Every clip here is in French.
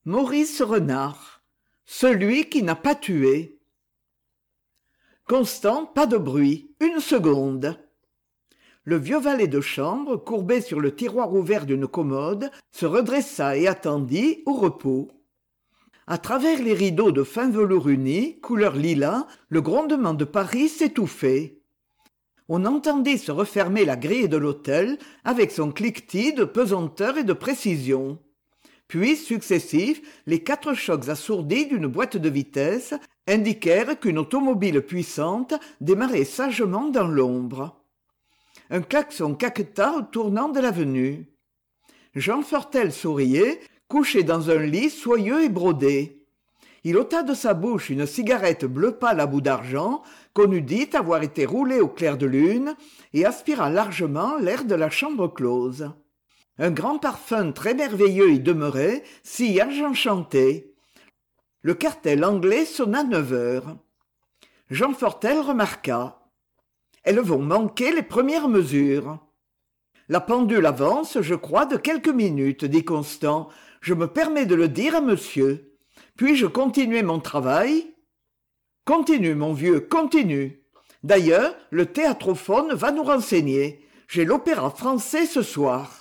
Maurice Renard, celui qui n'a pas tué. Constant, pas de bruit, une seconde. Le vieux valet de chambre, courbé sur le tiroir ouvert d'une commode, se redressa et attendit, au repos. À travers les rideaux de fin velours uni, couleur lilas, le grondement de Paris s'étouffait. On entendit se refermer la grille de l'hôtel avec son cliquetis de pesanteur et de précision. Puis, successifs, les 4 chocs assourdis d'une boîte de vitesse indiquèrent qu'une automobile puissante démarrait sagement dans l'ombre. Un klaxon caqueta au tournant de l'avenue. Jean Fortel souriait, couché dans un lit soyeux et brodé. Il ôta de sa bouche une cigarette bleu pâle à bout d'argent, qu'on eût dit avoir été roulée au clair de lune, et aspira largement l'air de la chambre close. Un grand parfum très merveilleux y demeurait, sillage enchanté. Le cartel anglais sonna 9 heures. Jean Fortel remarqua. Elles vont manquer les premières mesures. La pendule avance, je crois, de quelques minutes, dit Constant. Je me permets de le dire à monsieur. Puis-je continuer mon travail? Continue, mon vieux, continue. D'ailleurs, le théâtrophone va nous renseigner. J'ai l'opéra français ce soir.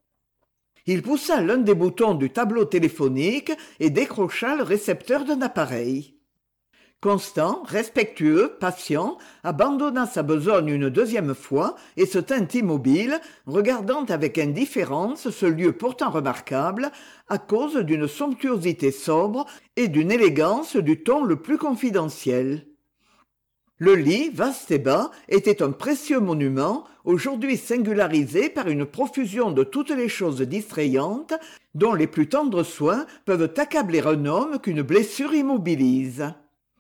Il poussa l'un des boutons du tableau téléphonique et décrocha le récepteur d'un appareil. Constant, respectueux, patient, abandonna sa besogne une 2e fois et se tint immobile, regardant avec indifférence ce lieu pourtant remarquable à cause d'une somptuosité sobre et d'une élégance du ton le plus confidentiel. Le lit, vaste et bas, était un précieux monument, aujourd'hui singularisé par une profusion de toutes les choses distrayantes dont les plus tendres soins peuvent accabler un homme qu'une blessure immobilise.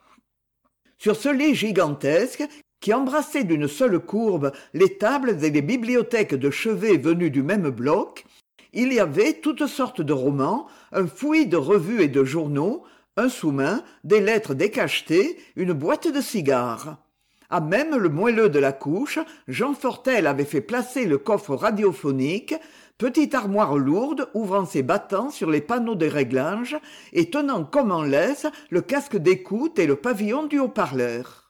Sur ce lit gigantesque, qui embrassait d'une seule courbe les tables et les bibliothèques de chevet venus du même bloc, il y avait toutes sortes de romans, un fouillis de revues et de journaux, un sous-main, des lettres décachetées, une boîte de cigares. À même le moelleux de la couche, Jean Fortel avait fait placer le coffre radiophonique, petite armoire lourde ouvrant ses battants sur les panneaux de réglage et tenant comme en laisse le casque d'écoute et le pavillon du haut-parleur.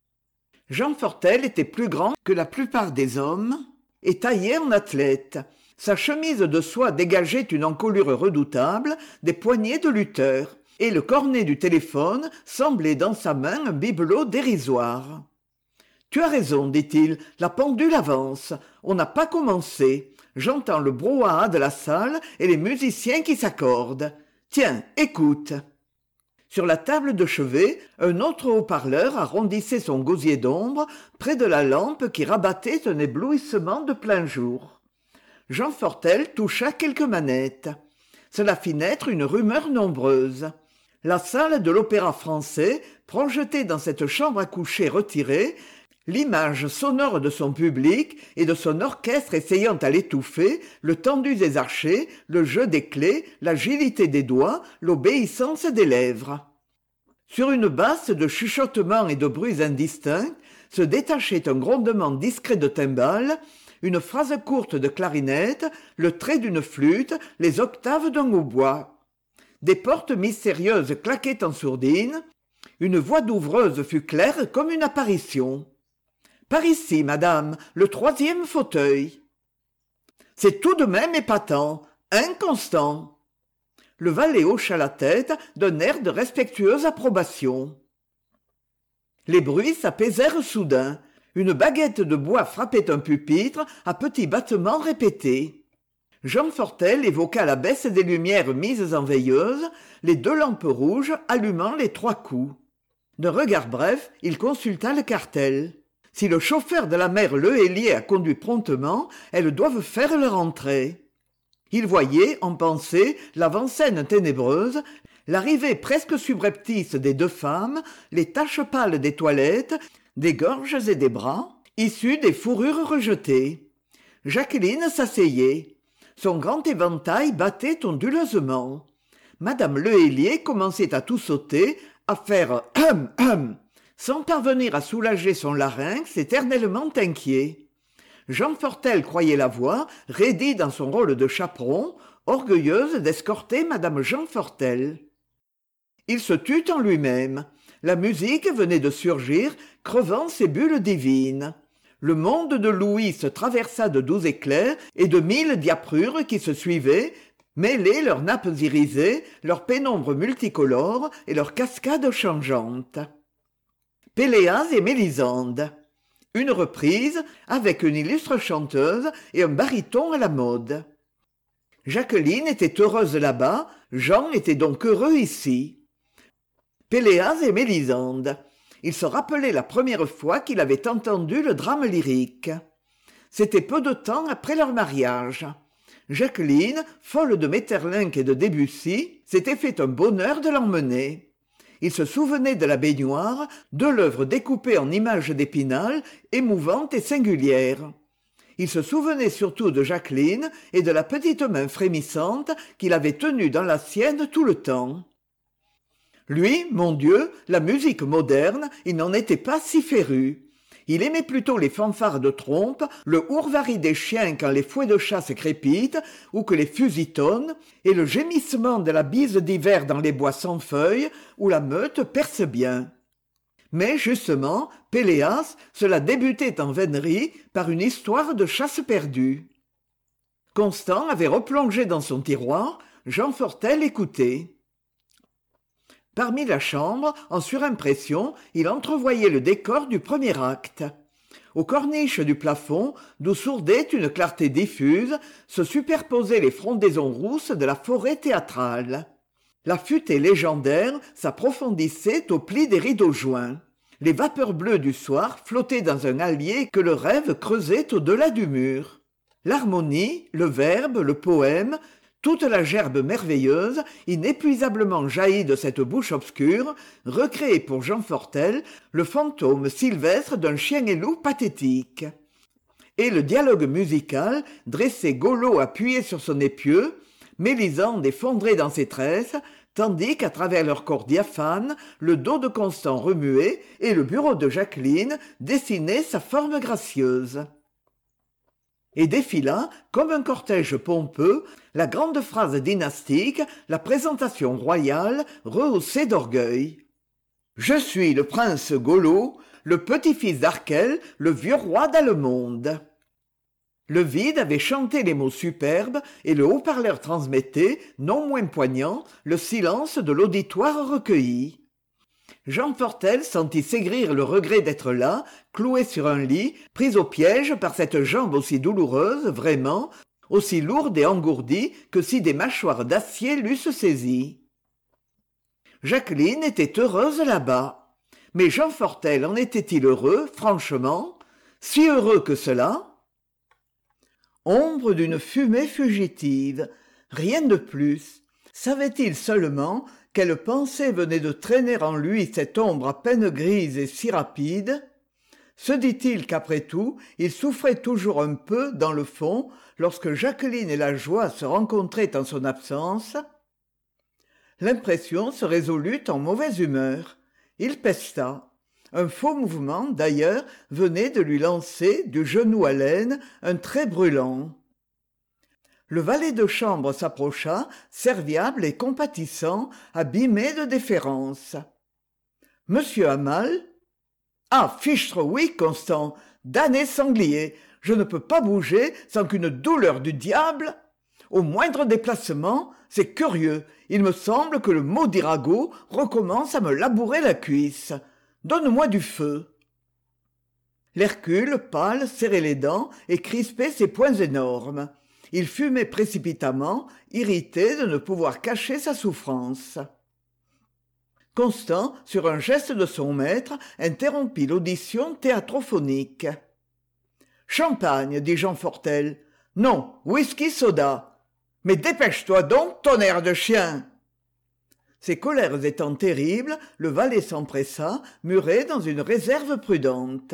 Jean Fortel était plus grand que la plupart des hommes et taillé en athlète. Sa chemise de soie dégageait une encolure redoutable, des poignets de lutteur, et le cornet du téléphone semblait dans sa main un bibelot dérisoire. « Tu as raison, dit-il, la pendule avance. On n'a pas commencé. J'entends le brouhaha de la salle et les musiciens qui s'accordent. Tiens, écoute !» Sur la table de chevet, un autre haut-parleur arrondissait son gosier d'ombre près de la lampe qui rabattait un éblouissement de plein jour. Jean Fortel toucha quelques manettes. Cela fit naître une rumeur nombreuse. La salle de l'Opéra français projetait dans cette chambre à coucher retirée l'image sonore de son public et de son orchestre essayant à l'étouffer, le tendu des archets, le jeu des clés, l'agilité des doigts, l'obéissance des lèvres. Sur une basse de chuchotements et de bruits indistincts se détachait un grondement discret de timbales, une phrase courte de clarinette, le trait d'une flûte, les octaves d'un hautbois. Des portes mystérieuses claquaient en sourdine. Une voix d'ouvreuse fut claire comme une apparition. « Par ici, madame, le 3e fauteuil. »« C'est tout de même épatant, inconstant. » Le valet hocha la tête d'un air de respectueuse approbation. Les bruits s'apaisèrent soudain. Une baguette de bois frappait un pupitre à petits battements répétés. Jean Fortel évoqua la baisse des lumières mises en veilleuse, les 2 lampes rouges allumant les 3 coups. D'un regard bref, il consulta le cartel. Si le chauffeur de la mère Lehélier a conduit promptement, elles doivent faire leur entrée. Il voyait, en pensée, l'avant-scène ténébreuse, l'arrivée presque subreptice des 2 femmes, les taches pâles des toilettes, des gorges et des bras, issus des fourrures rejetées. Jacqueline s'asseyait. Son grand éventail battait onduleusement. Madame Lehélier commençait à tout sauter, à faire « hum hum », sans parvenir à soulager son larynx éternellement inquiet. Jean Fortel croyait la voir, raidi dans son rôle de chaperon, orgueilleuse d'escorter madame Jean Fortel. Il se tut en lui-même. La musique venait de surgir, crevant ses bulles divines. Le monde de Louis se traversa de doux éclairs et de 1000 diaprures qui se suivaient, mêlés leurs nappes irisées, leurs pénombres multicolores et leurs cascades changeantes. Péléas et Mélisande. Une reprise avec une illustre chanteuse et un baryton à la mode. Jacqueline était heureuse là-bas, Jean était donc heureux ici. Péléas et Mélisande. Il se rappelait la première fois qu'il avait entendu le drame lyrique. C'était peu de temps après leur mariage. Jacqueline, folle de Maeterlinck et de Debussy, s'était fait un bonheur de l'emmener. Il se souvenait de la baignoire, de l'œuvre découpée en images d'Épinal, émouvante et singulière. Il se souvenait surtout de Jacqueline et de la petite main frémissante qu'il avait tenue dans la sienne tout le temps. Lui, mon Dieu, la musique moderne, il n'en était pas si féru. Il aimait plutôt les fanfares de trompe, le hourvari des chiens quand les fouets de chasse crépitent ou que les fusils tonnent, et le gémissement de la bise d'hiver dans les bois sans feuilles où la meute perce bien. Mais justement, Péléas, cela débutait en vénerie par une histoire de chasse perdue. Constant avait replongé dans son tiroir, Jean Fortel écoutait. Parmi la chambre, en surimpression, il entrevoyait le décor du premier acte. Aux corniches du plafond, d'où sourdait une clarté diffuse, se superposaient les frondaisons rousses de la forêt théâtrale. La futaie légendaire s'approfondissait au pli des rideaux joints. Les vapeurs bleues du soir flottaient dans un hallier que le rêve creusait au-delà du mur. L'harmonie, le verbe, le poème, toute la gerbe merveilleuse, inépuisablement jaillie de cette bouche obscure, recréait pour Jean Fortel le fantôme sylvestre d'un chien et loup pathétique. Et le dialogue musical, dressé Golo appuyé sur son épieu, Mélisande effondrée dans ses tresses, tandis qu'à travers leur corps diaphane, le dos de Constant remuait et le bureau de Jacqueline dessinait sa forme gracieuse. Et défila, comme un cortège pompeux, la grande phrase dynastique, la présentation royale, rehaussée d'orgueil. « Je suis le prince Golo, le petit-fils d'Arkel, le vieux roi d'Allemonde. » Le vide avait chanté les mots superbes et le haut-parleur transmettait, non moins poignant, le silence de l'auditoire recueilli. Jean Fortel sentit s'aigrir le regret d'être là, cloué sur un lit, pris au piège par cette jambe aussi douloureuse, vraiment, aussi lourde et engourdie que si des mâchoires d'acier l'eussent saisie. Jacqueline était heureuse là-bas. Mais Jean Fortel en était-il heureux, franchement? Si heureux que cela? Ombre d'une fumée fugitive, rien de plus. Savait-il seulement quelle pensée venait de traîner en lui cette ombre à peine grise et si rapide? Se dit-il qu'après tout, il souffrait toujours un peu, dans le fond, lorsque Jacqueline et la joie se rencontraient en son absence? L'impression se résolut en mauvaise humeur. Il pesta. Un faux mouvement, d'ailleurs, venait de lui lancer, du genou à l'aine, un trait brûlant. Le valet de chambre s'approcha, serviable et compatissant, abîmé de déférence. « Monsieur Hammal ?»« Ah, fichtre, oui, Constant, damné sanglier, je ne peux pas bouger sans qu'une douleur du diable. Au moindre déplacement, c'est curieux, il me semble que le maudit ragot recommence à me labourer la cuisse. Donne-moi du feu. » L'Hercule, pâle, serrait les dents et crispait ses poings énormes. Il fumait précipitamment, irrité de ne pouvoir cacher sa souffrance. Constant, sur un geste de son maître, interrompit l'audition théâtrophonique. « Champagne, dit Jean Fortel. Non, whisky soda. Mais dépêche-toi donc, tonnerre de chien !» Ses colères étant terribles, le valet s'empressa, muré dans une réserve prudente.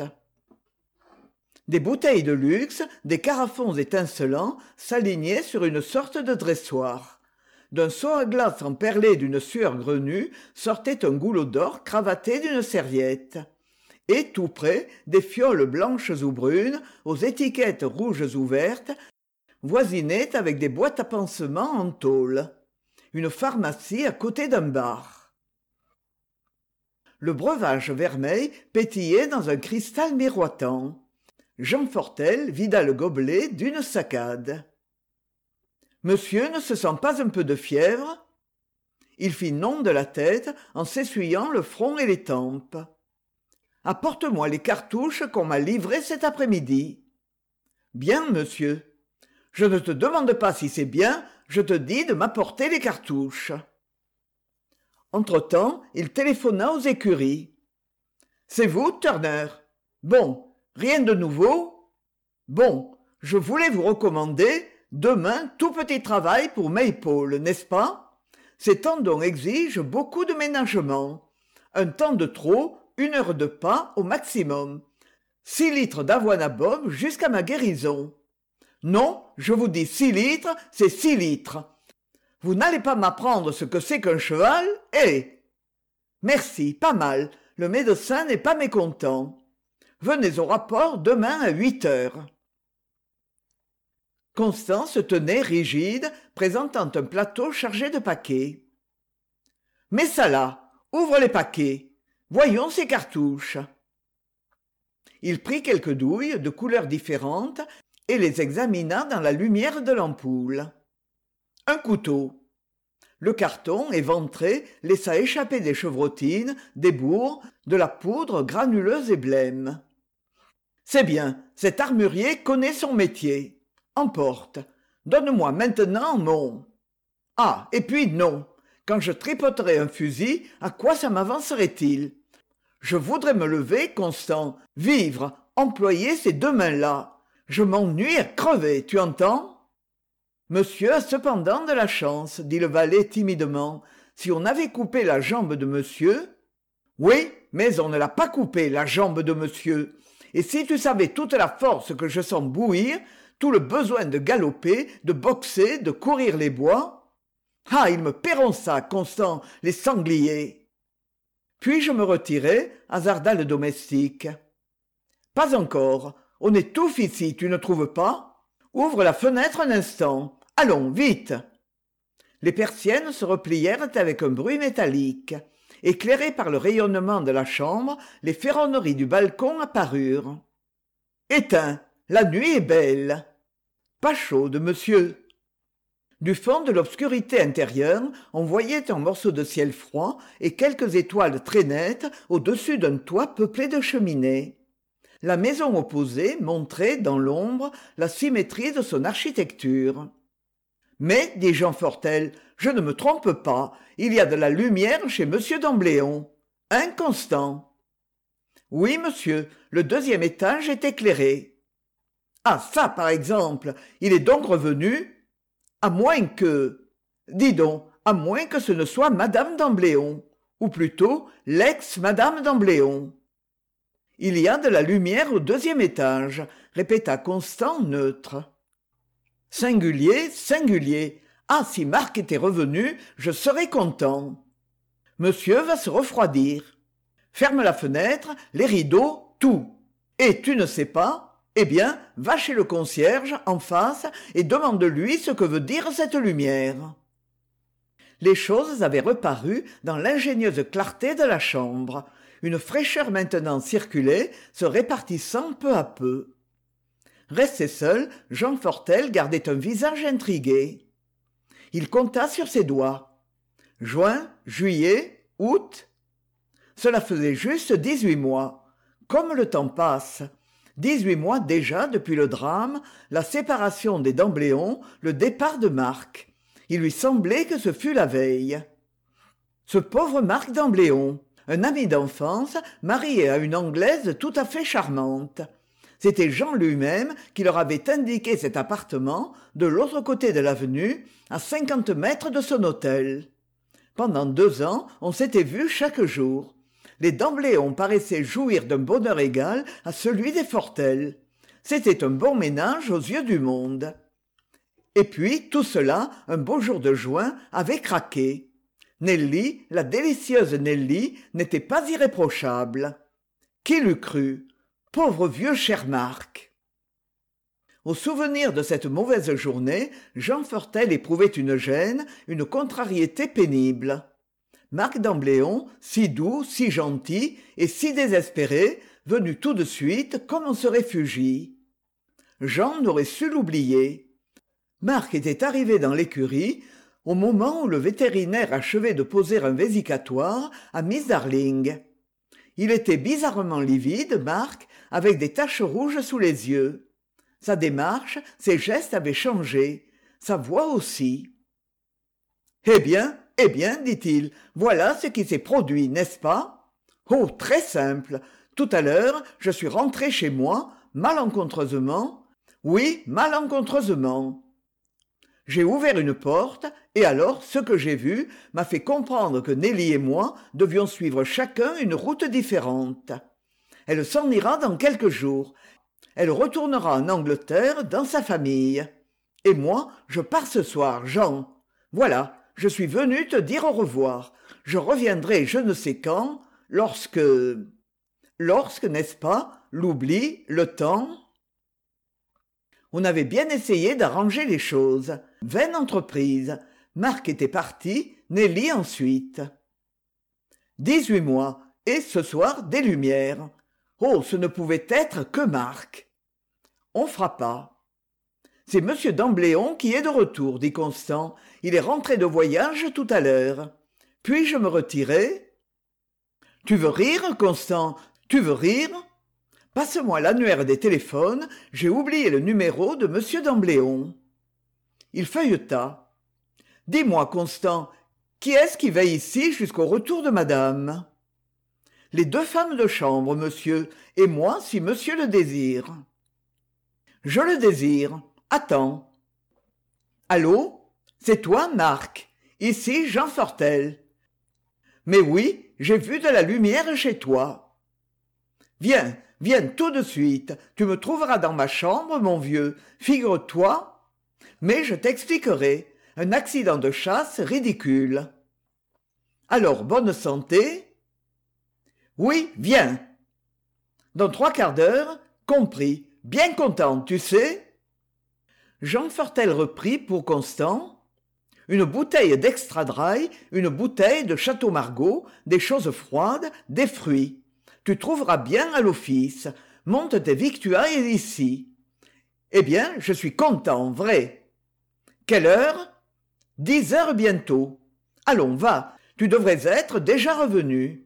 Des bouteilles de luxe, des carafons étincelants s'alignaient sur une sorte de dressoir. D'un seau à glace emperlé d'une sueur grenue sortait un goulot d'or cravaté d'une serviette. Et tout près, des fioles blanches ou brunes, aux étiquettes rouges ou vertes, voisinait avec des boîtes à pansements en tôle, une pharmacie à côté d'un bar. Le breuvage vermeil pétillait dans un cristal miroitant. Jean Fortel vida le gobelet d'une saccade. « Monsieur ne se sent pas un peu de fièvre ?» Il fit non de la tête en s'essuyant le front et les tempes. « Apporte-moi les cartouches qu'on m'a livrées cet après-midi. »« Bien, monsieur. Je ne te demande pas si c'est bien, je te dis de m'apporter les cartouches. » Entre-temps, il téléphona aux écuries. « C'est vous, Turner ? Bon, rien de nouveau ? Bon, je voulais vous recommander, demain, tout petit travail pour Maypole, n'est-ce pas ? Ces tendons exigent beaucoup de ménagement. Un temps de trop, 1 heure de pas au maximum. 6 litres d'avoine à Bob jusqu'à ma guérison. Non, je vous dis 6 litres, c'est 6 litres. Vous n'allez pas m'apprendre ce que c'est qu'un cheval, eh ? Merci, pas mal. Le médecin n'est pas mécontent. Venez au rapport demain à 8 heures. Constant se tenait rigide, présentant un plateau chargé de paquets. « Mets ça là, ouvre les paquets. Voyons ces cartouches. » Il prit quelques douilles de couleurs différentes et les examina dans la lumière de l'ampoule. Un couteau. Le carton, éventré, laissa échapper des chevrotines, des bourres, de la poudre granuleuse et blême. « C'est bien, cet armurier connaît son métier. Emporte. Donne-moi maintenant mon... Ah, et puis non. Quand je tripoterai un fusil, à quoi ça m'avancerait-il ? Je voudrais me lever, Constant, vivre, employer ces 2 mains-là. Je m'ennuie à crever, tu entends ? Monsieur a cependant de la chance, dit le valet timidement. Si on avait coupé la jambe de monsieur... Oui, mais on ne l'a pas coupé, la jambe de monsieur. Et si tu savais toute la force que je sens bouillir, tout le besoin de galoper, de boxer, de courir les bois... Ah, ils me paieront ça, Constant, les sangliers. Puis je me retirai, hasarda le domestique. Pas encore. On étouffe ici, tu ne trouves pas ? Ouvre la fenêtre un instant. Allons, vite. Les persiennes se replièrent avec un bruit métallique. Éclairées par le rayonnement de la chambre, les ferronneries du balcon apparurent. Éteins, la nuit est belle. Pas chaude, monsieur. Du fond de l'obscurité intérieure, on voyait un morceau de ciel froid et quelques étoiles très nettes au-dessus d'un toit peuplé de cheminées. La maison opposée montrait, dans l'ombre, la symétrie de son architecture. « Mais, dit Jean Fortel, je ne me trompe pas, il y a de la lumière chez monsieur d'Ambléon. Hein, Constant ? Oui, monsieur, le 2e étage est éclairé. Ah, ça, par exemple, il est donc revenu ? À moins que... Dis donc, à moins que ce ne soit madame d'Ambléon, ou plutôt l'ex-madame d'Ambléon. Il y a de la lumière au 2e étage, répéta Constant neutre. Singulier, singulier. Ah, si Marc était revenu, je serais content. Monsieur va se refroidir. Ferme la fenêtre, les rideaux, tout. Et tu ne sais pas ? Eh bien, va chez le concierge, en face, et demande-lui ce que veut dire cette lumière. Les choses avaient reparu dans l'ingénieuse clarté de la chambre. Une fraîcheur maintenant circulait, se répartissant peu à peu. Resté seul, Jean Fortel gardait un visage intrigué. Il compta sur ses doigts. Juin, juillet, août. Cela faisait juste 18 mois. Comme le temps passe. 18 mois déjà depuis le drame, la séparation des d'Ambléon, le départ de Marc. Il lui semblait que ce fût la veille. Ce pauvre Marc d'Ambléon, un ami d'enfance, marié à une Anglaise tout à fait charmante. C'était Jean lui-même qui leur avait indiqué cet appartement de l'autre côté de l'avenue, à 50 mètres de son hôtel. Pendant 2 ans, on s'était vus chaque jour. Les d'Ambléon paraissaient jouir d'un bonheur égal à celui des Fortel. C'était un bon ménage aux yeux du monde. Et puis, tout cela, un beau jour de juin, avait craqué. Nelly, la délicieuse Nelly, n'était pas irréprochable. Qui l'eût cru ? Pauvre vieux cher Marc. Au souvenir de cette mauvaise journée, Jean Fortel éprouvait une gêne, une contrariété pénible. Marc d'Ambléon, si doux, si gentil et si désespéré, venu tout de suite comme on se réfugie. Jean n'aurait su l'oublier. Marc était arrivé dans l'écurie au moment où le vétérinaire achevait de poser un vésicatoire à Miss Darling. Il était bizarrement livide, Marc, avec des taches rouges sous les yeux. Sa démarche, ses gestes avaient changé, sa voix aussi. « Eh bien, dit-il, voilà ce qui s'est produit, n'est-ce pas ? Oh, très simple. Tout à l'heure, je suis rentré chez moi, malencontreusement. Oui, malencontreusement. J'ai ouvert une porte, et alors ce que j'ai vu m'a fait comprendre que Nelly et moi devions suivre chacun une route différente. Elle s'en ira dans quelques jours. Elle retournera en Angleterre dans sa famille. Et moi, je pars ce soir, Jean. Voilà, je suis venu te dire au revoir. Je reviendrai je ne sais quand, lorsque, n'est-ce pas, l'oubli, le temps. On avait bien essayé d'arranger les choses. Vaine entreprise. Marc était parti, Nelly ensuite. 18 mois, et ce soir des lumières. Oh, ce ne pouvait être que Marc. On frappa. C'est monsieur d'Ambléon qui est de retour, dit Constant. Il est rentré de voyage tout à l'heure. Puis-je me retirer ? Tu veux rire, Constant ? Tu veux rire ? Passe-moi l'annuaire des téléphones, j'ai oublié le numéro de monsieur d'Ambléon. Il feuilleta. Dis-moi, Constant, qui est-ce qui veille ici jusqu'au retour de madame ? Les 2 femmes de chambre, monsieur, et moi, si monsieur le désire. Je le désire. Attends. Allô ? C'est toi, Marc ? Ici, Jean Fortel. Mais oui, j'ai vu de la lumière chez toi. Viens, viens tout de suite. Tu me trouveras dans ma chambre, mon vieux. Figure-toi. Mais je t'expliquerai. Un accident de chasse ridicule. Alors, bonne santé ? Oui, viens. Dans 3 quarts d'heure, compris. Bien content, tu sais ? Jean Fortel reprit pour Constant. Une bouteille d'extra dry, une bouteille de Château Margaux, des choses froides, des fruits. Tu trouveras bien à l'office. Monte tes victuailles ici. Eh bien, je suis content, vrai. Quelle heure ? 10 heures bientôt. Allons, va, tu devrais être déjà revenu.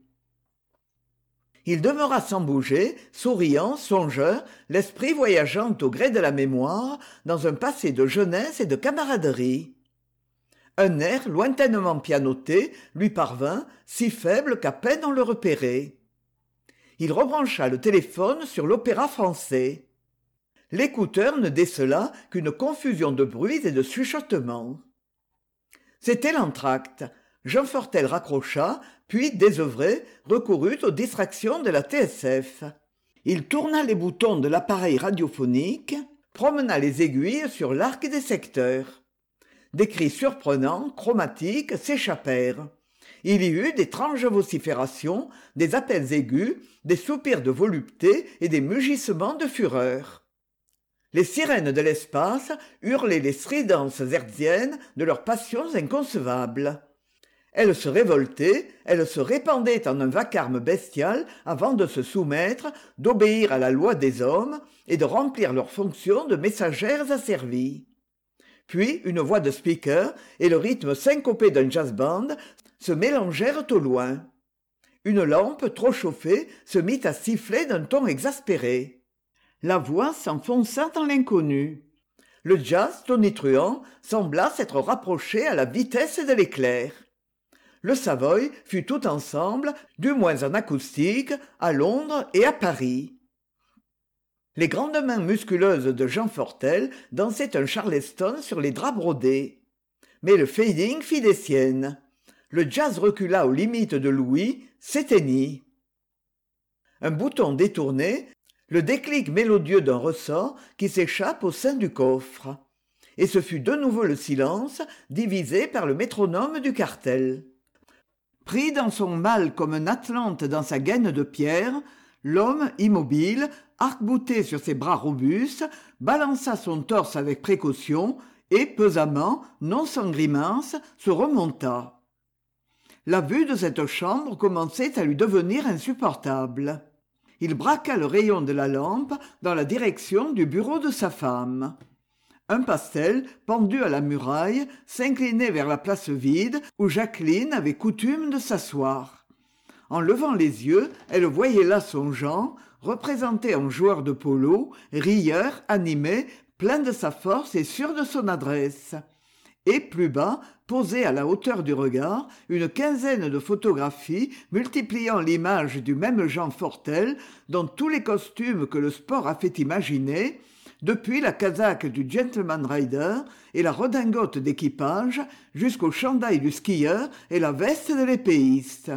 Il demeura sans bouger, souriant, songeur, l'esprit voyageant au gré de la mémoire, dans un passé de jeunesse et de camaraderie. Un air lointainement pianoté lui parvint, si faible qu'à peine on le repérait. Il rebrancha le téléphone sur l'Opéra-Français. L'écouteur ne décela qu'une confusion de bruits et de chuchotements. C'était l'entr'acte. Jean Fortel raccrocha, puis, désœuvré, recourut aux distractions de la TSF. Il tourna les boutons de l'appareil radiophonique, promena les aiguilles sur l'arc des secteurs. Des cris surprenants, chromatiques, s'échappèrent. Il y eut d'étranges vociférations, des appels aigus, des soupirs de volupté et des mugissements de fureur. Les sirènes de l'espace hurlaient les stridences hertziennes de leurs passions inconcevables. Elles se révoltaient, elles se répandaient en un vacarme bestial avant de se soumettre, d'obéir à la loi des hommes et de remplir leurs fonctions de messagères asservies. Puis une voix de speaker et le rythme syncopé d'un jazz band se mélangèrent au loin. Une lampe trop chauffée se mit à siffler d'un ton exaspéré. La voix s'enfonça dans l'inconnu. Le jazz tonitruant sembla s'être rapproché à la vitesse de l'éclair. Le Savoy fut tout ensemble, du moins en acoustique, à Londres et à Paris. Les grandes mains musculeuses de Jean Fortel dansaient un charleston sur les draps brodés. Mais le fading fit des siennes. Le jazz recula aux limites de l'ouïe, s'éteignit. Un bouton détourné, le déclic mélodieux d'un ressort qui s'échappe au sein du coffre. Et ce fut de nouveau le silence, divisé par le métronome du cartel. Pris dans son mal comme un Atlante dans sa gaine de pierre, L'homme, immobile, arc-bouté sur ses bras robustes, balança son torse avec précaution et, pesamment, non sans grimace, se remonta. La vue de cette chambre commençait à lui devenir insupportable. Il braqua le rayon de la lampe dans la direction du bureau de sa femme. Un pastel, pendu à la muraille, s'inclinait vers la place vide où Jacqueline avait coutume de s'asseoir. En levant les yeux, elle voyait là son Jean, représenté en joueur de polo, rieur, animé, plein de sa force et sûr de son adresse. Et plus bas, posées à la hauteur du regard, une quinzaine de photographies multipliant l'image du même Jean Fortel dans tous les costumes que le sport a fait imaginer, depuis la casaque du gentleman rider et la redingote d'équipage jusqu'au chandail du skieur et la veste de l'épéiste.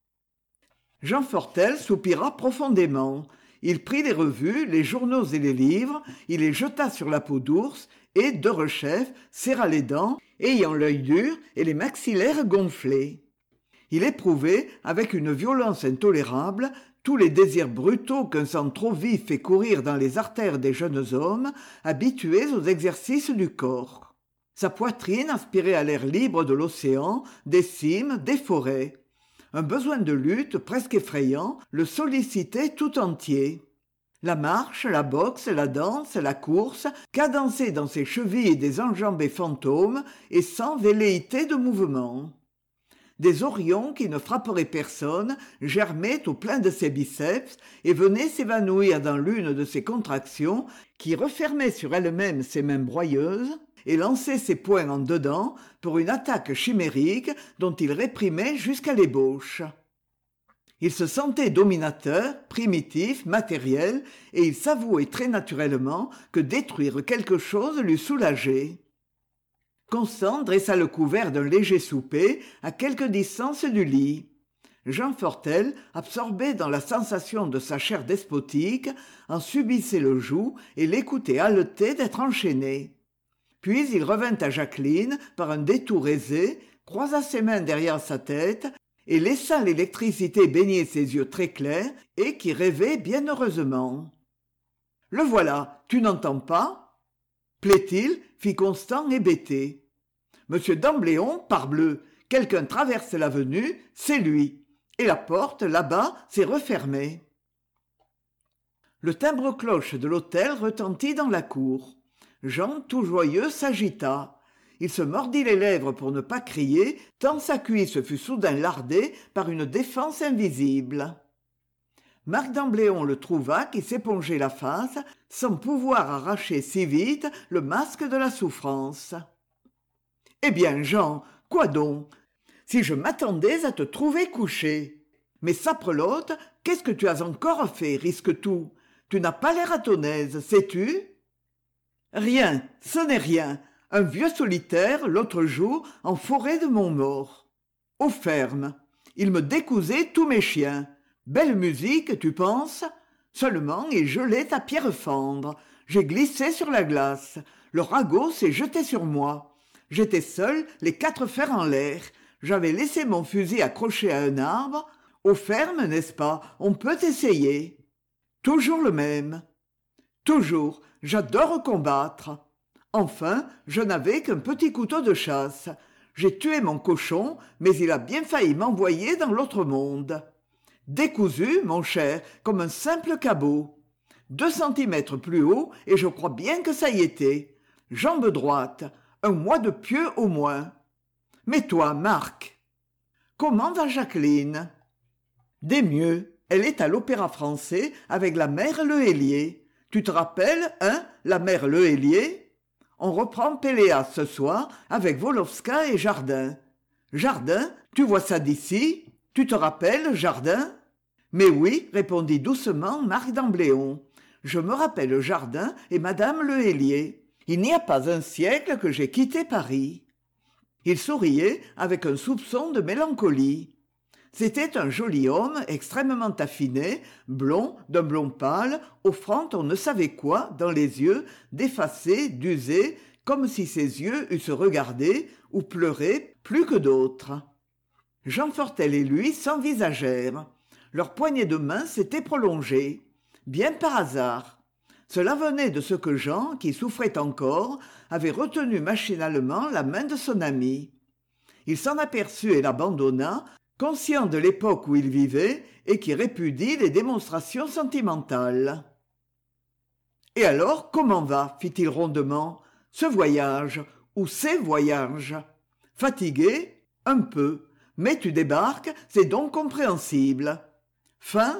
Jean Fortel soupira profondément. Il prit les revues, les journaux et les livres, il les jeta sur la peau d'ours et, derechef, serra les dents, ayant l'œil dur et les maxillaires gonflés. Il éprouvait, avec une violence intolérable, tous les désirs brutaux qu'un sang trop vif fait courir dans les artères des jeunes hommes, habitués aux exercices du corps. Sa poitrine aspirait à l'air libre de l'océan, des cimes, des forêts. Un besoin de lutte presque effrayant le sollicitait tout entier. La marche, la boxe, la danse, la course, cadençaient dans ses chevilles des enjambées fantômes et sans velléité de mouvement. Des orions qui ne frapperaient personne germaient au plein de ses biceps et venaient s'évanouir dans l'une de ses contractions qui refermait sur elle-même ses mains broyeuses et lançait ses poings en dedans pour une attaque chimérique dont il réprimait jusqu'à l'ébauche. Il se sentait dominateur, primitif, matériel, et il s'avouait très naturellement que détruire quelque chose lui soulageait. Constant dressa le couvert d'un léger souper à quelque distance du lit. Jean Fortel, absorbé dans la sensation de sa chair despotique, en subissait le joug et l'écoutait haleter d'être enchaîné. Puis il revint à Jacqueline par un détour aisé, croisa ses mains derrière sa tête et laissa l'électricité baigner ses yeux très clairs et qui rêvaient bien heureusement. « Le voilà, tu n'entends pas ?» Plaît-il fit Constant hébété. « Monsieur d'Ambléon, parbleu, quelqu'un traverse l'avenue, c'est lui. Et la porte, là-bas, s'est refermée. » Le timbre-cloche de l'hôtel retentit dans la cour. Jean, tout joyeux, s'agita. Il se mordit les lèvres pour ne pas crier, tant sa cuisse fut soudain lardée par une défense invisible. Marc d'Ambléon le trouva qui s'épongeait la face, sans pouvoir arracher si vite le masque de la souffrance. « Eh bien, Jean, quoi donc ? Si je m'attendais à te trouver couché. Mais saprelotte, qu'est-ce que tu as encore fait, risque-tout ? Tu n'as pas l'air à ton aise, sais-tu ? » « Rien, ce n'est rien. Un vieux solitaire, l'autre jour, en forêt de Montmaur. Aux fermes. Il me décousait tous mes chiens. Belle musique, tu penses ? Seulement, il gelait à pierre fendre. J'ai glissé sur la glace. Le ragot s'est jeté sur moi. J'étais seul, les 4 fers en l'air. J'avais laissé mon fusil accroché à un arbre. Aux fermes, n'est-ce pas ? On peut essayer. Toujours le même. Toujours. J'adore combattre. Enfin, je n'avais qu'un petit couteau de chasse. J'ai tué mon cochon, mais il a bien failli m'envoyer dans l'autre monde. Décousu, mon cher, comme un simple cabot. 2 centimètres plus haut, et je crois bien que ça y était. Jambe droite. 1 mois de pieux au moins. Mais toi, Marc, comment va Jacqueline ? Des mieux. Elle est à l'Opéra-Français avec la mère Le Hélier. Tu te rappelles, hein, la mère Le Hélier ? On reprend Péléas ce soir avec Wolowska et Jardin. Jardin, tu vois ça d'ici ? Tu te rappelles, Jardin ? Mais oui, répondit doucement Marc d'Ambléon. Je me rappelle Jardin et madame Le Hélier. Il n'y a pas un siècle que j'ai quitté Paris. Il souriait avec un soupçon de mélancolie. C'était un joli homme extrêmement affiné, blond, d'un blond pâle, offrant on ne savait quoi dans les yeux, d'effacés, d'usés, comme si ses yeux eussent regardé ou pleuré plus que d'autres. Jean Fortel et lui s'envisagèrent. Leur poignée de main s'était prolongée. Bien par hasard. Cela venait de ce que Jean, qui souffrait encore, avait retenu machinalement la main de son ami. Il s'en aperçut et l'abandonna, conscient de l'époque où il vivait et qui répudie les démonstrations sentimentales. « Et alors, comment va ?» fit-il rondement. « Ce voyage, ou ces voyages ? Fatigué ? Un peu. Mais tu débarques, c'est donc compréhensible. Faim ?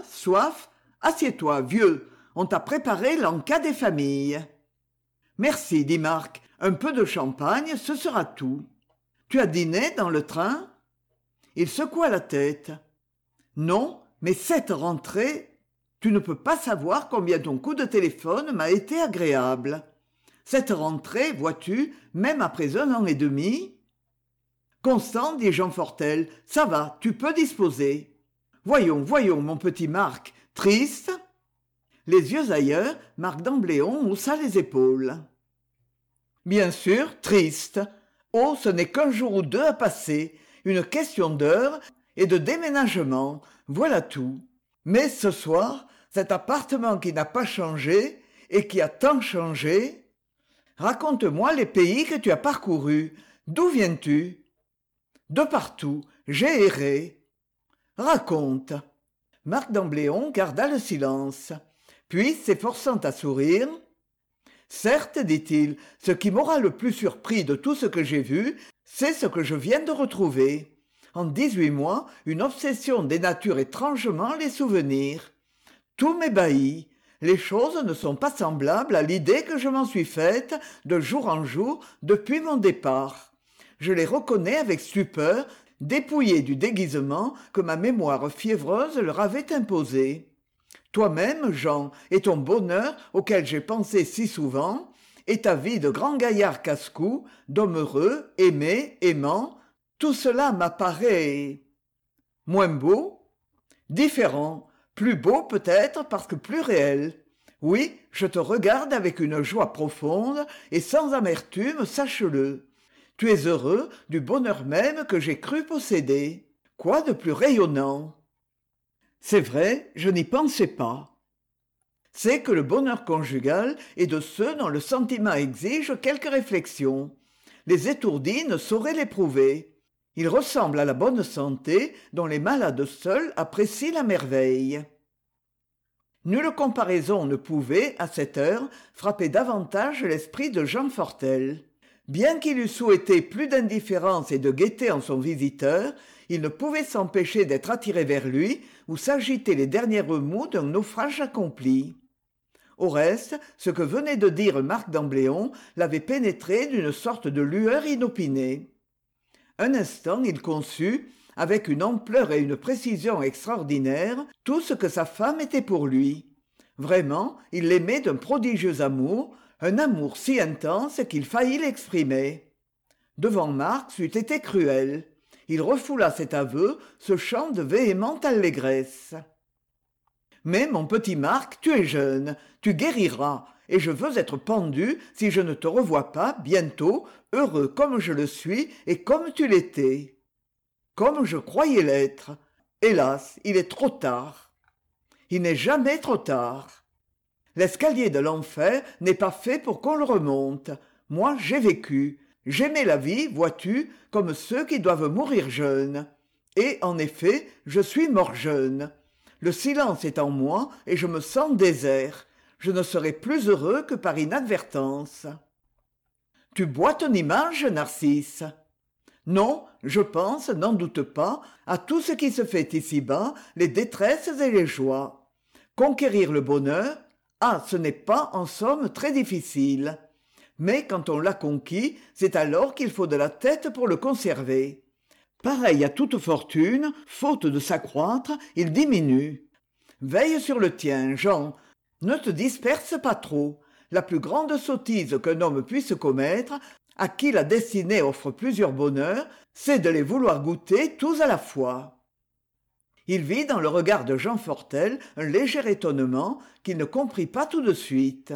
Soif ? Assieds-toi, vieux, on t'a préparé l'en-cas des familles. »« Merci, dit Marc, un peu de champagne, ce sera tout. Tu as dîné dans le train ?» Il secoua la tête. « Non, mais cette rentrée, tu ne peux pas savoir combien ton coup de téléphone m'a été agréable. Cette rentrée, vois-tu, même après 1 an et demi. »« Constant, dit Jean Fortel, ça va, tu peux disposer. Voyons, mon petit Marc, triste ?» Les yeux ailleurs, Marc d'Ambléon haussa les épaules. « Bien sûr, triste. Oh, ce n'est qu'un jour ou 2 à passer, une question d'heure et de déménagement, voilà tout. Mais ce soir, cet appartement qui n'a pas changé et qui a tant changé. Raconte-moi les pays que tu as parcourus. D'où viens-tu ? » ?»« De partout. J'ai erré. »« Raconte. » Marc d'Ambléon garda le silence. Puis, s'efforçant à sourire, « Certes, dit-il, ce qui m'aura le plus surpris de tout ce que j'ai vu, c'est ce que je viens de retrouver. En 18 mois, une obsession dénature étrangement les souvenirs. Tout m'ébahit. Les choses ne sont pas semblables à l'idée que je m'en suis faite de jour en jour depuis mon départ. Je les reconnais avec stupeur, dépouillés du déguisement que ma mémoire fiévreuse leur avait imposé. Toi-même, Jean, et ton bonheur auquel j'ai pensé si souvent, et ta vie de grand gaillard casse-cou, d'homme heureux, aimé, aimant, tout cela m'apparaît moins beau, différent, plus beau peut-être parce que plus réel. Oui, je te regarde avec une joie profonde et sans amertume, sache-le. Tu es heureux du bonheur même que j'ai cru posséder. Quoi de plus rayonnant ? C'est vrai, je n'y pensais pas. C'est que le bonheur conjugal est de ceux dont le sentiment exige quelque réflexion. Les étourdis ne sauraient l'éprouver. Il ressemble à la bonne santé dont les malades seuls apprécient la merveille. Nulle comparaison ne pouvait, à cette heure, frapper davantage l'esprit de Jean Fortel. Bien qu'il eût souhaité plus d'indifférence et de gaieté en son visiteur, il ne pouvait s'empêcher d'être attiré vers lui où s'agitaient les derniers remous d'un naufrage accompli. Au reste, ce que venait de dire Marc d'Ambléon l'avait pénétré d'une sorte de lueur inopinée. Un instant, il conçut, avec une ampleur et une précision extraordinaires, tout ce que sa femme était pour lui. Vraiment, il l'aimait d'un prodigieux amour, un amour si intense qu'il faillit l'exprimer. Devant Marc, c'eût été cruel. Il refoula cet aveu, ce chant de véhémente allégresse. « Mais, mon petit Marc, tu es jeune, tu guériras, et je veux être pendu si je ne te revois pas, bientôt, heureux comme je le suis et comme tu l'étais. Comme je croyais l'être. Hélas, il est trop tard. Il n'est jamais trop tard. L'escalier de l'enfer n'est pas fait pour qu'on le remonte. Moi, j'ai vécu. J'aimais la vie, vois-tu, comme ceux qui doivent mourir jeunes. Et, en effet, je suis mort jeune. Le silence est en moi et je me sens désert. Je ne serai plus heureux que par inadvertance. Tu bois ton image, Narcisse ? Non, je pense, n'en doute pas, à tout ce qui se fait ici-bas, les détresses et les joies. Conquérir le bonheur, ah, ce n'est pas, en somme, très difficile. Mais quand on l'a conquis, c'est alors qu'il faut de la tête pour le conserver. Pareil à toute fortune, faute de s'accroître, il diminue. Veille sur le tien, Jean. Ne te disperse pas trop. La plus grande sottise qu'un homme puisse commettre, à qui la destinée offre plusieurs bonheurs, c'est de les vouloir goûter tous à la fois. Il vit dans le regard de Jean Fortel un léger étonnement qu'il ne comprit pas tout de suite.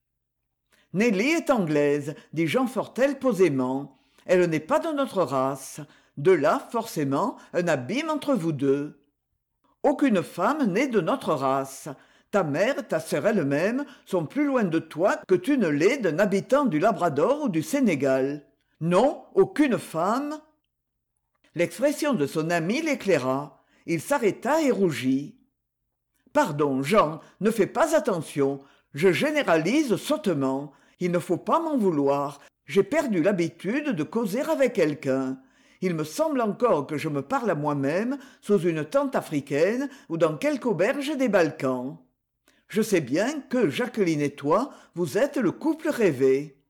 « Nelly est anglaise, dit Jean Fortel posément. Elle n'est pas de notre race. De là, forcément, un abîme entre vous deux. »« Aucune femme n'est de notre race. Ta mère, ta sœur elle-même sont plus loin de toi que tu ne l'es d'un habitant du Labrador ou du Sénégal. Non, aucune femme. L'expression de son ami l'éclaira. Il s'arrêta et rougit. Pardon, Jean, ne fais pas attention. Je généralise sottement. Il ne faut pas m'en vouloir. J'ai perdu l'habitude de causer avec quelqu'un. Il me semble encore que je me parle à moi-même sous une tente africaine ou dans quelque auberge des Balkans. Je sais bien que Jacqueline et toi, vous êtes le couple rêvé.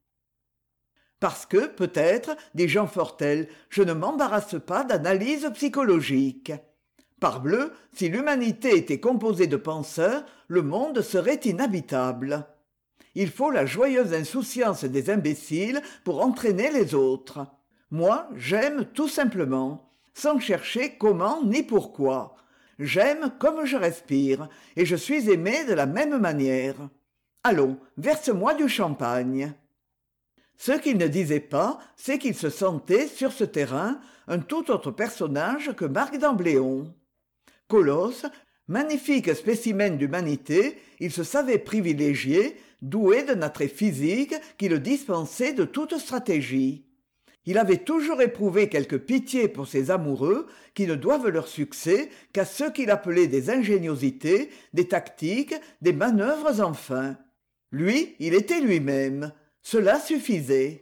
Parce que, peut-être, dit Jean Fortel, je ne m'embarrasse pas d'analyse psychologique. Parbleu, si l'humanité était composée de penseurs, le monde serait inhabitable. Il faut la joyeuse insouciance des imbéciles pour entraîner les autres. Moi, j'aime tout simplement, sans chercher comment ni pourquoi. J'aime comme je respire, et je suis aimé de la même manière. Allons, verse-moi du champagne. Ce qu'il ne disait pas, c'est qu'il se sentait, sur ce terrain, un tout autre personnage que Marc d'Ambléon. Colosse, magnifique spécimen d'humanité, il se savait privilégié, doué d'un attrait physique qui le dispensait de toute stratégie. Il avait toujours éprouvé quelque pitié pour ses amoureux qui ne doivent leur succès qu'à ce qu'il appelait des ingéniosités, des tactiques, des manœuvres enfin. Lui, il était lui-même. Cela suffisait.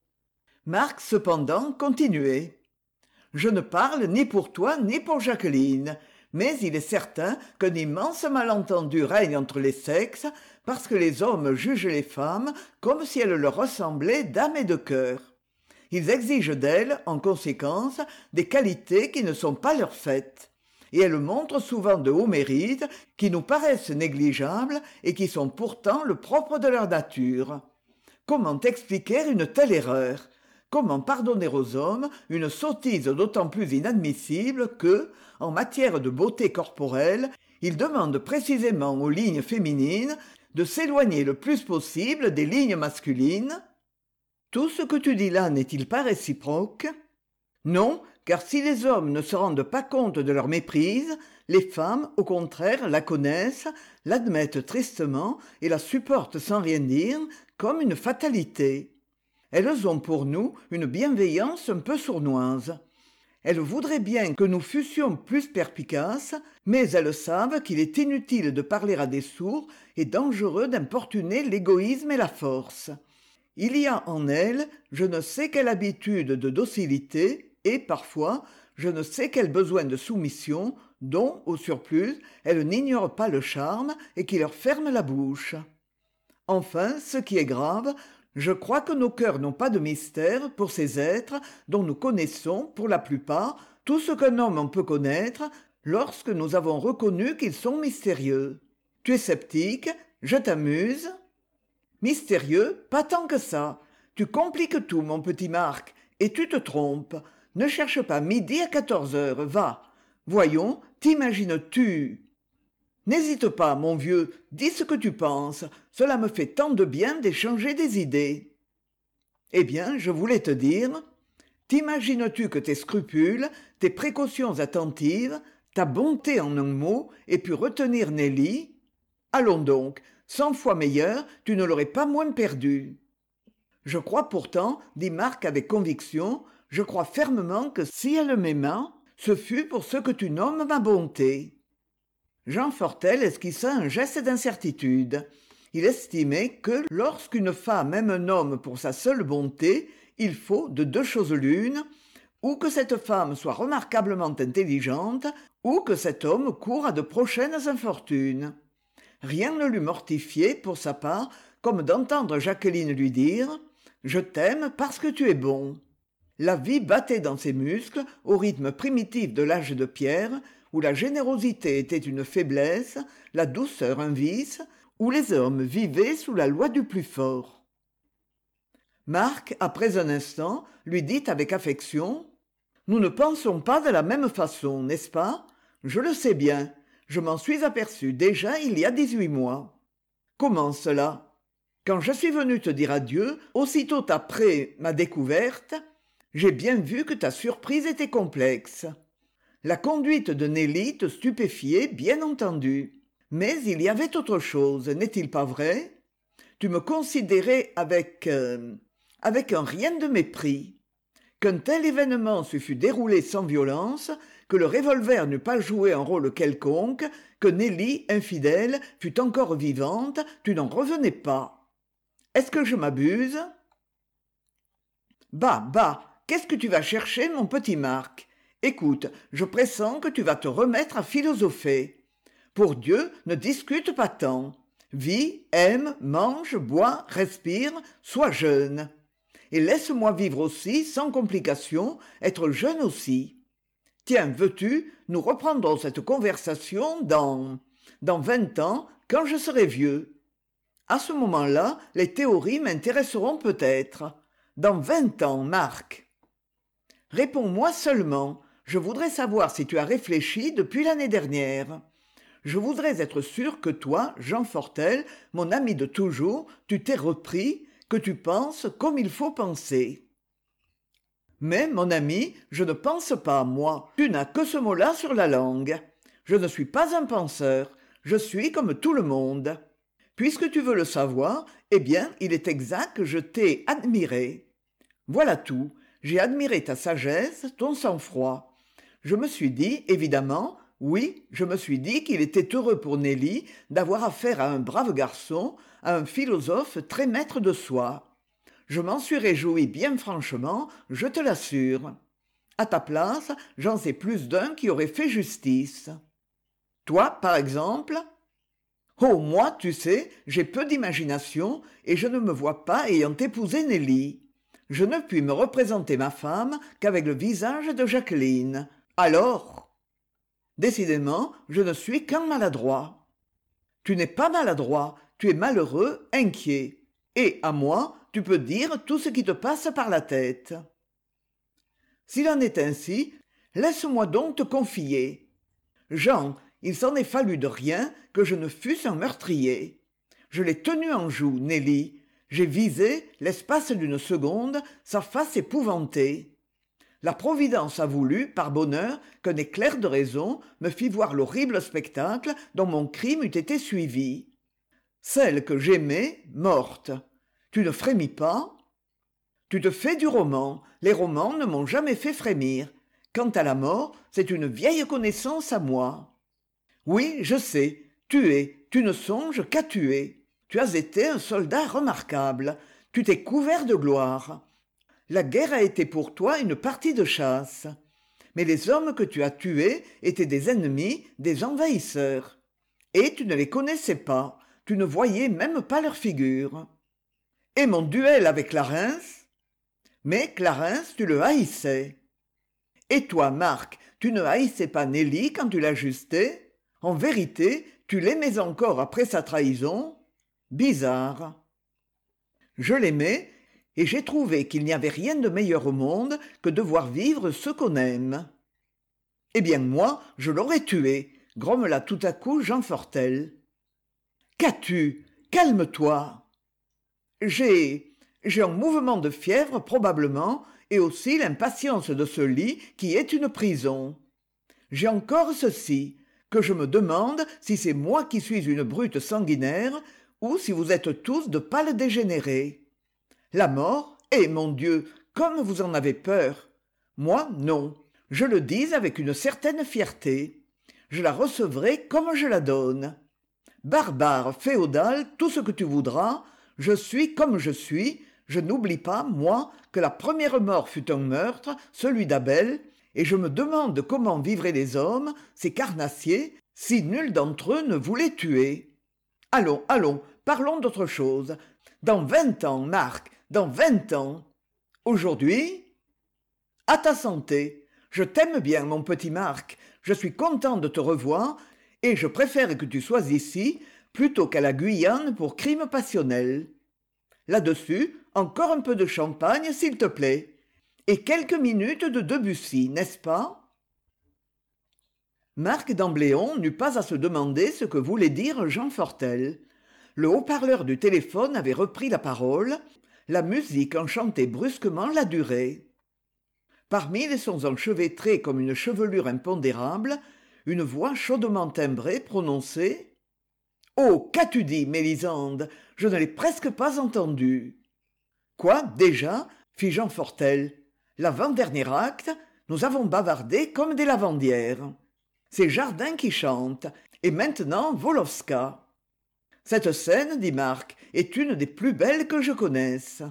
Marc, cependant, continuait. « Je ne parle ni pour toi ni pour Jacqueline, mais il est certain qu'un immense malentendu règne entre les sexes parce que les hommes jugent les femmes comme si elles leur ressemblaient d'âme et de cœur. Ils exigent d'elles, en conséquence, des qualités qui ne sont pas leurs faites, et elles montrent souvent de hauts mérites qui nous paraissent négligeables et qui sont pourtant le propre de leur nature. Comment expliquer une telle erreur ? Comment pardonner aux hommes une sottise d'autant plus inadmissible que, en matière de beauté corporelle, ils demandent précisément aux lignes féminines de s'éloigner le plus possible des lignes masculines ? Tout ce que tu dis là n'est-il pas réciproque ? Non, car si les hommes ne se rendent pas compte de leur méprise, les femmes, au contraire, la connaissent, l'admettent tristement et la supportent sans rien dire, comme une fatalité. Elles ont pour nous une bienveillance un peu sournoise. Elles voudraient bien que nous fussions plus perspicaces, mais elles savent qu'il est inutile de parler à des sourds et dangereux d'importuner l'égoïsme et la force. Il y a en elles je ne sais quelle habitude de docilité et, parfois, je ne sais quel besoin de soumission dont, au surplus, elles n'ignorent pas le charme et qui leur ferme la bouche. Enfin, ce qui est grave, je crois que nos cœurs n'ont pas de mystère pour ces êtres dont nous connaissons, pour la plupart, tout ce qu'un homme en peut connaître lorsque nous avons reconnu qu'ils sont mystérieux. Tu es sceptique, je t'amuse. Mystérieux, pas tant que ça. Tu compliques tout, mon petit Marc, et tu te trompes. Ne cherche pas midi à 14 heures, va. Voyons, t'imagines-tu... N'hésite pas, mon vieux, dis ce que tu penses. Cela me fait tant de bien d'échanger des idées. Eh bien, je voulais te dire, t'imagines-tu que tes scrupules, tes précautions attentives, ta bonté en un mot aient pu retenir Nelly ? Allons donc, 100 fois meilleur, tu ne l'aurais pas moins perdue. Je crois pourtant, dit Marc avec conviction, je crois fermement que si elle m'aima, ce fut pour ce que tu nommes ma bonté. Jean Fortel esquissa un geste d'incertitude. Il estimait que lorsqu'une femme aime un homme pour sa seule bonté, il faut, de deux choses l'une, ou que cette femme soit remarquablement intelligente, ou que cet homme court à de prochaines infortunes. Rien ne l'eût mortifié, pour sa part, comme d'entendre Jacqueline lui dire « Je t'aime parce que tu es bon ». La vie battait dans ses muscles, au rythme primitif de l'âge de pierre, où la générosité était une faiblesse, la douceur un vice, où les hommes vivaient sous la loi du plus fort. Marc, après un instant, lui dit avec affection « Nous ne pensons pas de la même façon, n'est-ce pas ? Je le sais bien. Je m'en suis aperçu déjà il y a 18 mois. » Comment cela ? Quand je suis venu te dire adieu, aussitôt après ma découverte, j'ai bien vu que ta surprise était complexe. La conduite de Nelly te stupéfiait, bien entendu. Mais il y avait autre chose, n'est-il pas vrai? Tu me considérais avec un rien de mépris. Qu'un tel événement se fût déroulé sans violence, que le revolver n'eût pas joué un rôle quelconque, que Nelly, infidèle, fût encore vivante, tu n'en revenais pas. Est-ce que je m'abuse? Bah, qu'est-ce que tu vas chercher, mon petit Marc? Écoute, je pressens que tu vas te remettre à philosopher. Pour Dieu, ne discute pas tant. Vis, aime, mange, bois, respire, sois jeune. Et laisse-moi vivre aussi, sans complication, être jeune aussi. Tiens, veux-tu, nous reprendrons cette conversation dans 20 ans, quand je serai vieux. À ce moment-là, les théories m'intéresseront peut-être. Dans 20 ans, Marc. Réponds-moi seulement. Je voudrais savoir si tu as réfléchi depuis l'année dernière. Je voudrais être sûr que toi, Jean Fortel, mon ami de toujours, tu t'es repris, que tu penses comme il faut penser. Mais, mon ami, je ne pense pas, moi. Tu n'as que ce mot-là sur la langue. Je ne suis pas un penseur. Je suis comme tout le monde. Puisque tu veux le savoir, eh bien, il est exact que je t'ai admiré. Voilà tout. J'ai admiré ta sagesse, ton sang-froid. Je me suis dit, évidemment, oui, je me suis dit qu'il était heureux pour Nelly d'avoir affaire à un brave garçon, à un philosophe très maître de soi. Je m'en suis réjoui bien franchement, je te l'assure. À ta place, j'en sais plus d'un qui aurait fait justice. Toi, par exemple? Oh, moi, tu sais, j'ai peu d'imagination et je ne me vois pas ayant épousé Nelly. Je ne puis me représenter ma femme qu'avec le visage de Jacqueline. Alors? Décidément, je ne suis qu'un maladroit. Tu n'es pas maladroit, tu es malheureux, inquiet. Et, à moi, tu peux dire tout ce qui te passe par la tête. S'il en est ainsi, laisse-moi donc te confier. Jean, il s'en est fallu de rien que je ne fusse un meurtrier. Je l'ai tenue en joue, Nelly. J'ai visé, l'espace d'une seconde, sa face épouvantée. La Providence a voulu, par bonheur, qu'un éclair de raison me fît voir l'horrible spectacle dont mon crime eût été suivi. Celle que j'aimais, morte. Tu ne frémis pas? Tu te fais du roman. Les romans ne m'ont jamais fait frémir. Quant à la mort, c'est une vieille connaissance à moi. Oui, je sais, tuer, tu ne songes qu'à tuer. Tu as été un soldat remarquable. Tu t'es couvert de gloire. La guerre a été pour toi une partie de chasse. Mais les hommes que tu as tués étaient des ennemis, des envahisseurs. Et tu ne les connaissais pas, tu ne voyais même pas leur figure. Et mon duel avec Clarence? Mais Clarence, tu le haïssais. Et toi, Marc, tu ne haïssais pas Nelly quand tu l'ajustais? En vérité, tu l'aimais encore après sa trahison? Bizarre. Je l'aimais, et j'ai trouvé qu'il n'y avait rien de meilleur au monde que de voir vivre ce qu'on aime. Eh bien moi, je l'aurais tué, grommela tout à coup Jean Fortel. Qu'as-tu? Calme-toi. J'ai un mouvement de fièvre probablement, et aussi l'impatience de ce lit qui est une prison. J'ai encore ceci, que je me demande si c'est moi qui suis une brute sanguinaire, ou si vous êtes tous de pâles dégénérés. La mort, eh mon Dieu, comme vous en avez peur. Moi, non. Je le dis avec une certaine fierté. Je la recevrai comme je la donne. Barbare, féodal, tout ce que tu voudras, je suis comme je suis, je n'oublie pas, moi, que la première mort fut un meurtre, celui d'Abel, et je me demande comment vivraient les hommes, ces carnassiers, si nul d'entre eux ne voulait tuer. Allons, parlons d'autre chose. Dans 20 ans, Marc, dans 20 ans. Aujourd'hui? À ta santé. Je t'aime bien, mon petit Marc. Je suis content de te revoir, et je préfère que tu sois ici plutôt qu'à la Guyane pour crime passionnel. Là-dessus, encore un peu de champagne, s'il te plaît. Et quelques minutes de Debussy, n'est-ce pas? Marc d'Ambléon n'eut pas à se demander ce que voulait dire Jean Fortel. Le haut-parleur du téléphone avait repris la parole. La musique enchantait brusquement la durée. Parmi les sons enchevêtrés comme une chevelure impondérable, une voix chaudement timbrée prononçait « Oh, qu'as-tu dit, Mélisande? Je ne l'ai presque pas entendu. » Quoi, déjà? Fit Jean Fortel. L'avant-dernier acte, nous avons bavardé comme des lavandières. C'est Jardin qui chante, et maintenant Volowska. Cette scène, dit Marc, est une des plus belles que je connaisse.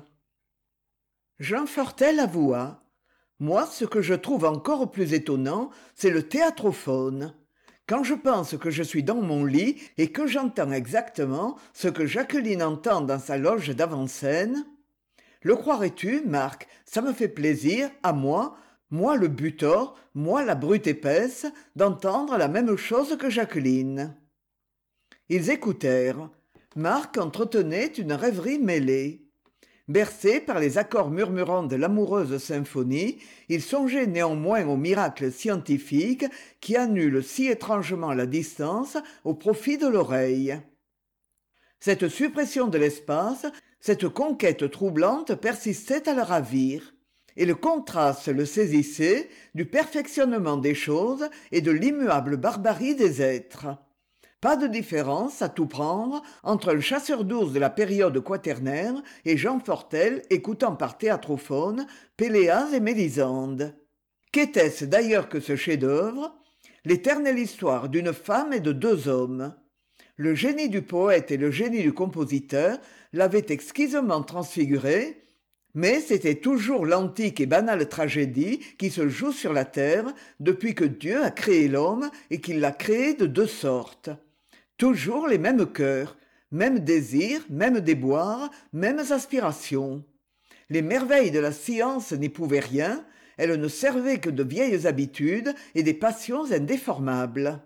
Jean Fortel avoua. Moi, ce que je trouve encore plus étonnant, c'est le théâtrophone. Quand je pense que je suis dans mon lit et que j'entends exactement ce que Jacqueline entend dans sa loge d'avant-scène. Le croirais-tu, Marc? Ça me fait plaisir, à moi le butor, moi la brute épaisse, d'entendre la même chose que Jacqueline. Ils écoutèrent. Marc entretenait une rêverie mêlée. Bercé par les accords murmurants de l'amoureuse symphonie, il songeait néanmoins au miracle scientifique qui annule si étrangement la distance au profit de l'oreille. Cette suppression de l'espace, cette conquête troublante persistait à le ravir, et le contraste le saisissait du perfectionnement des choses et de l'immuable barbarie des êtres. Pas de différence, à tout prendre, entre le chasseur d'ours de la période quaternaire et Jean Fortel écoutant par théâtrophone Péléas et Mélisande. Qu'était-ce d'ailleurs que ce chef-d'œuvre? L'éternelle histoire d'une femme et de deux hommes. Le génie du poète et le génie du compositeur l'avaient exquisement transfiguré, mais c'était toujours l'antique et banale tragédie qui se joue sur la terre depuis que Dieu a créé l'homme et qu'il l'a créé de deux sortes. Toujours les mêmes cœurs, mêmes désirs, mêmes déboires, mêmes aspirations. Les merveilles de la science n'y pouvaient rien, elles ne servaient que de vieilles habitudes et des passions indéformables.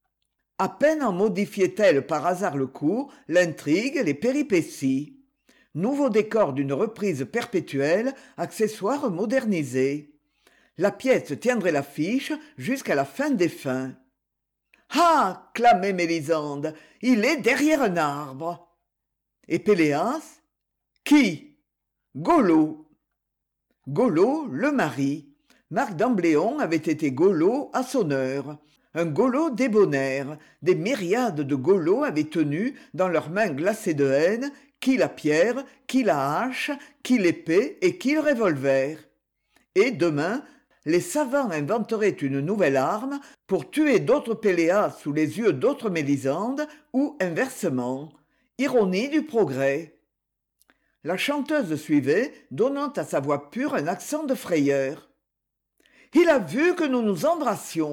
À peine en modifiait-elle par hasard le cours, l'intrigue, les péripéties. Nouveau décor d'une reprise perpétuelle, accessoire modernisé. La pièce tiendrait l'affiche jusqu'à la fin des fins. « Ah !» clamait Mélisande, « il est derrière un arbre. » Et Péléas ? Qui ? Golo. Golo, le mari. Marc d'Ambléon avait été Golo à son heure. Un Golo débonnaire. Des myriades de Golos avaient tenu, dans leurs mains glacées de haine, qui la pierre, qui la hache, qui l'épée et qui le revolver. Et demain, les savants inventeraient une nouvelle arme pour tuer d'autres Péléas sous les yeux d'autres Mélisandes, ou inversement. Ironie du progrès. La chanteuse suivait, donnant à sa voix pure un accent de frayeur. « Il a vu que nous nous embrassions. »